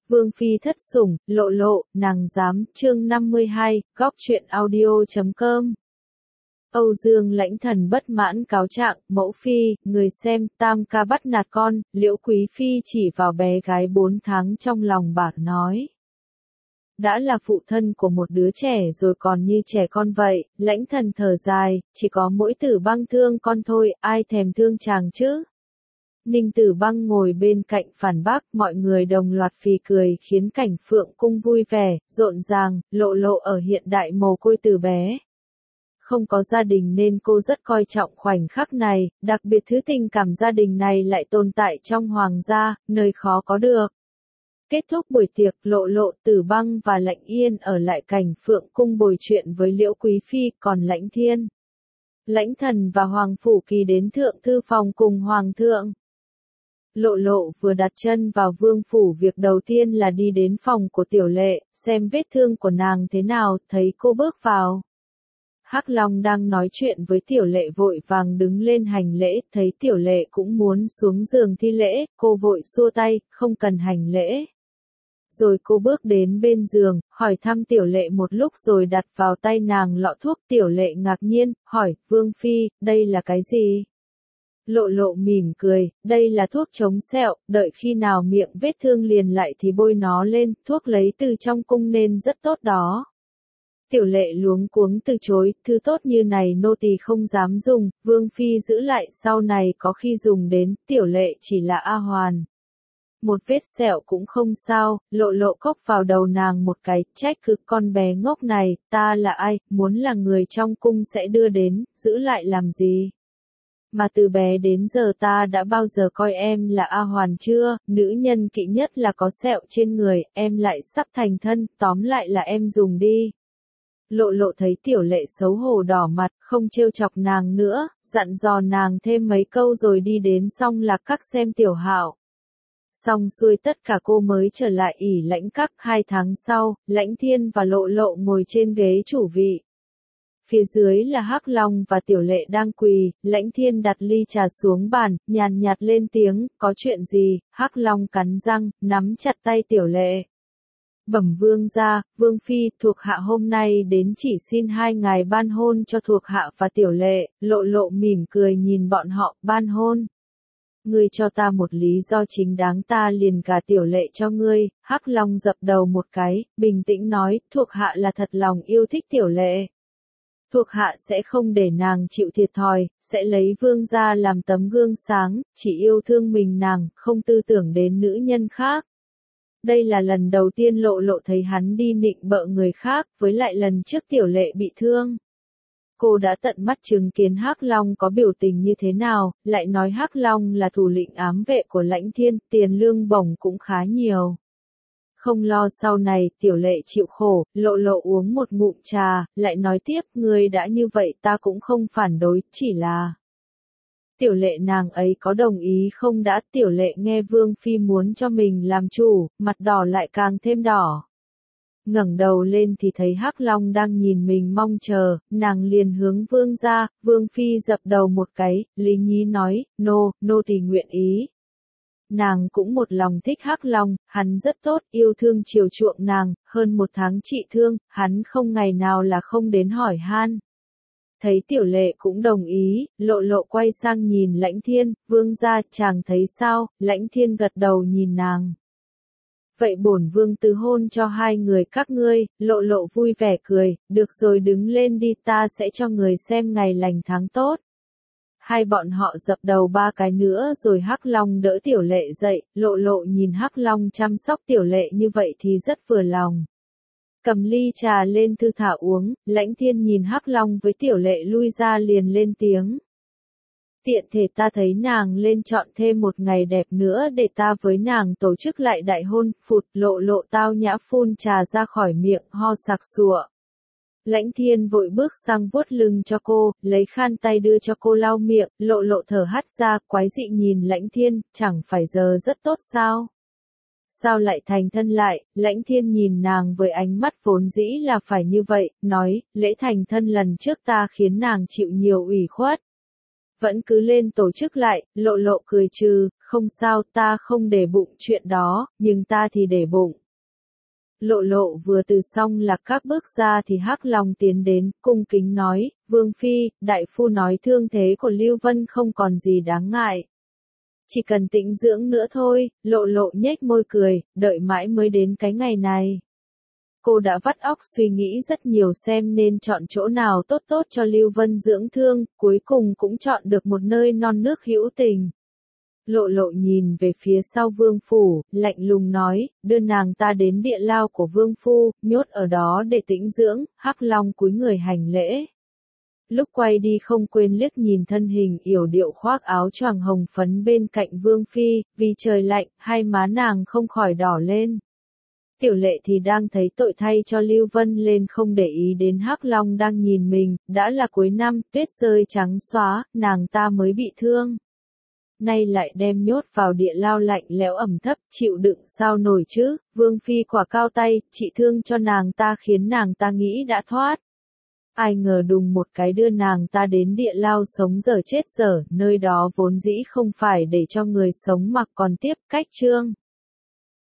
Vương phi thất sủng, lộ lộ, nàng dám, chương 52, góc truyện audio.com. Âu Dương Lãnh Thần bất mãn cáo trạng, mẫu phi, người xem, tam ca bắt nạt con, Liễu Quý phi chỉ vào bé gái 4 tháng trong lòng bà nói. Đã là phụ thân của một đứa trẻ rồi còn như trẻ con vậy, Lãnh Thần thở dài, chỉ có mỗi Tử Băng thương con thôi, ai thèm thương chàng chứ? Ninh Tử Băng ngồi bên cạnh phản bác, mọi người đồng loạt phì cười khiến cảnh Phượng cung vui vẻ, rộn ràng, lộ lộ ở hiện đại mồ côi từ bé. Không có gia đình nên cô rất coi trọng khoảnh khắc này, đặc biệt thứ tình cảm gia đình này lại tồn tại trong hoàng gia, nơi khó có được. Kết thúc buổi tiệc, lộ lộ, Tử Băng và Lãnh Yên ở lại cảnh Phượng cung bồi chuyện với Liễu Quý phi, còn Lãnh Thiên, Lãnh Thần và Hoàng Phủ Kỳ đến thượng thư phòng cùng Hoàng thượng. Lộ lộ vừa đặt chân vào vương phủ, việc đầu tiên là đi đến phòng của Tiểu Lệ, xem vết thương của nàng thế nào, thấy cô bước vào. Hắc Long đang nói chuyện với Tiểu Lệ vội vàng đứng lên hành lễ, thấy Tiểu Lệ cũng muốn xuống giường thi lễ, cô vội xua tay, không cần hành lễ. Rồi cô bước đến bên giường, hỏi thăm Tiểu Lệ một lúc rồi đặt vào tay nàng lọ thuốc. Tiểu Lệ ngạc nhiên, hỏi, Vương phi, đây là cái gì? Lộ lộ mỉm cười, đây là thuốc chống sẹo, đợi khi nào miệng vết thương liền lại thì bôi nó lên, thuốc lấy từ trong cung nên rất tốt đó. Tiểu Lệ luống cuống từ chối, thứ tốt như này nô tỳ không dám dùng, Vương phi giữ lại sau này có khi dùng đến. Tiểu Lệ chỉ là A Hoàn. Một vết sẹo cũng không sao, lộ lộ cốc vào đầu nàng một cái, trách cứ con bé ngốc này, ta là ai, muốn là người trong cung sẽ đưa đến, giữ lại làm gì? Mà từ bé đến giờ ta đã bao giờ coi em là A Hoàn chưa, nữ nhân kỵ nhất là có sẹo trên người, em lại sắp thành thân, tóm lại là em dùng đi. Lộ lộ thấy Tiểu Lệ xấu hổ đỏ mặt, không trêu chọc nàng nữa, dặn dò nàng thêm mấy câu rồi đi đến Song Lạc Các xem Tiểu Hạo. Xong xuôi tất cả cô mới trở lại ỷ Lãnh Các. 2 tháng sau, Lãnh Thiên và Lộ lộ ngồi trên ghế chủ vị. Phía dưới là Hắc Long và Tiểu Lệ đang quỳ, Lãnh Thiên đặt ly trà xuống bàn, nhàn nhạt lên tiếng, có chuyện gì? Hắc Long cắn răng, nắm chặt tay Tiểu Lệ. Bẩm vương gia, Vương phi, thuộc hạ hôm nay đến chỉ xin 2 ngày ban hôn cho thuộc hạ và Tiểu Lệ. Lộ lộ mỉm cười nhìn bọn họ, ban hôn. Ngươi cho ta một lý do chính đáng ta liền gả Tiểu Lệ cho ngươi. Hắc Long dập đầu một cái, bình tĩnh nói, thuộc hạ là thật lòng yêu thích Tiểu Lệ. Thuộc hạ sẽ không để nàng chịu thiệt thòi, sẽ lấy vương gia làm tấm gương sáng, chỉ yêu thương mình nàng, không tư tưởng đến nữ nhân khác. Đây là lần đầu tiên lộ lộ thấy hắn đi nịnh bợ người khác, với lại lần trước Tiểu Lệ bị thương. Cô đã tận mắt chứng kiến Hắc Long có biểu tình như thế nào, lại nói Hắc Long là thủ lĩnh ám vệ của Lãnh Thiên, tiền lương bổng cũng khá nhiều. Không lo sau này Tiểu Lệ chịu khổ, lộ lộ uống một ngụm trà, lại nói tiếp, ngươi đã như vậy ta cũng không phản đối, chỉ là... Tiểu Lệ nàng ấy có đồng ý không đã? Tiểu Lệ nghe Vương phi muốn cho mình làm chủ, mặt đỏ lại càng thêm đỏ. Ngẩng đầu lên thì thấy Hắc Long đang nhìn mình mong chờ, nàng liền hướng vương ra, Vương phi dập đầu một cái, lý nhí nói, nô tỳ nguyện ý. Nàng cũng một lòng thích Hắc Long, hắn rất tốt, yêu thương chiều chuộng nàng, hơn 1 tháng trị thương, hắn không ngày nào là không đến hỏi han. Thấy Tiểu Lệ cũng đồng ý, lộ lộ quay sang nhìn Lãnh Thiên, vương gia, chàng thấy sao? Lãnh Thiên gật đầu nhìn nàng. Vậy bổn vương từ hôn cho 2 người các ngươi. Lộ lộ vui vẻ cười, được rồi đứng lên đi, ta sẽ cho người xem ngày lành tháng tốt. Hai bọn họ dập đầu 3 cái nữa rồi Hắc Long đỡ Tiểu Lệ dậy, lộ lộ nhìn Hắc Long chăm sóc Tiểu Lệ như vậy thì rất vừa lòng. Cầm ly trà lên thư thả uống, Lãnh Thiên nhìn Hắc Long với Tiểu Lệ lui ra liền lên tiếng. Tiện thể ta thấy nàng lên chọn thêm 1 ngày đẹp nữa để ta với nàng tổ chức lại đại hôn. Phụt, lộ lộ tao nhã phun trà ra khỏi miệng, ho sặc sụa. Lãnh Thiên vội bước sang vuốt lưng cho cô, lấy khăn tay đưa cho cô lau miệng, lộ lộ thở hắt ra, quái dị nhìn Lãnh Thiên, chẳng phải giờ rất tốt sao? Sao lại thành thân lại? Lãnh Thiên nhìn nàng với ánh mắt vốn dĩ là phải như vậy, nói, lễ thành thân lần trước ta khiến nàng chịu nhiều ủy khuất. Vẫn cứ lên tổ chức lại, Lộ Lộ cười trừ, không sao, ta không để bụng chuyện đó, nhưng ta thì để bụng. Lộ Lộ vừa từ xong lạc các bước ra thì Hắc Long tiến đến, cung kính nói, Vương Phi, đại phu nói thương thế của Lưu Vân không còn gì đáng ngại. Chỉ cần tĩnh dưỡng nữa thôi, Lộ Lộ nhếch môi cười, đợi mãi mới đến cái ngày này. Cô đã vắt óc suy nghĩ rất nhiều xem nên chọn chỗ nào tốt tốt cho Lưu Vân dưỡng thương, cuối cùng cũng chọn được một nơi non nước hữu tình. Lộ Lộ nhìn về phía sau vương phủ, lạnh lùng nói, đưa nàng ta đến địa lao của vương phu, nhốt ở đó để tĩnh dưỡng. Hắc Long cúi người hành lễ. Lúc quay đi không quên liếc nhìn thân hình yểu điệu khoác áo choàng hồng phấn bên cạnh vương phi, vì trời lạnh, hai má nàng không khỏi đỏ lên. Tiểu Lệ thì đang thấy tội thay cho Lưu Vân lên không để ý đến Hắc Long đang nhìn mình, đã là cuối năm, tuyết rơi trắng xóa, nàng ta mới bị thương. Nay lại đem nhốt vào địa lao lạnh lẽo ẩm thấp, chịu đựng sao nổi chứ, Vương Phi quả cao tay, trị thương cho nàng ta khiến nàng ta nghĩ đã thoát. Ai ngờ đùng một cái đưa nàng ta đến địa lao sống dở chết dở, nơi đó vốn dĩ không phải để cho người sống mà còn tiếp cách trương.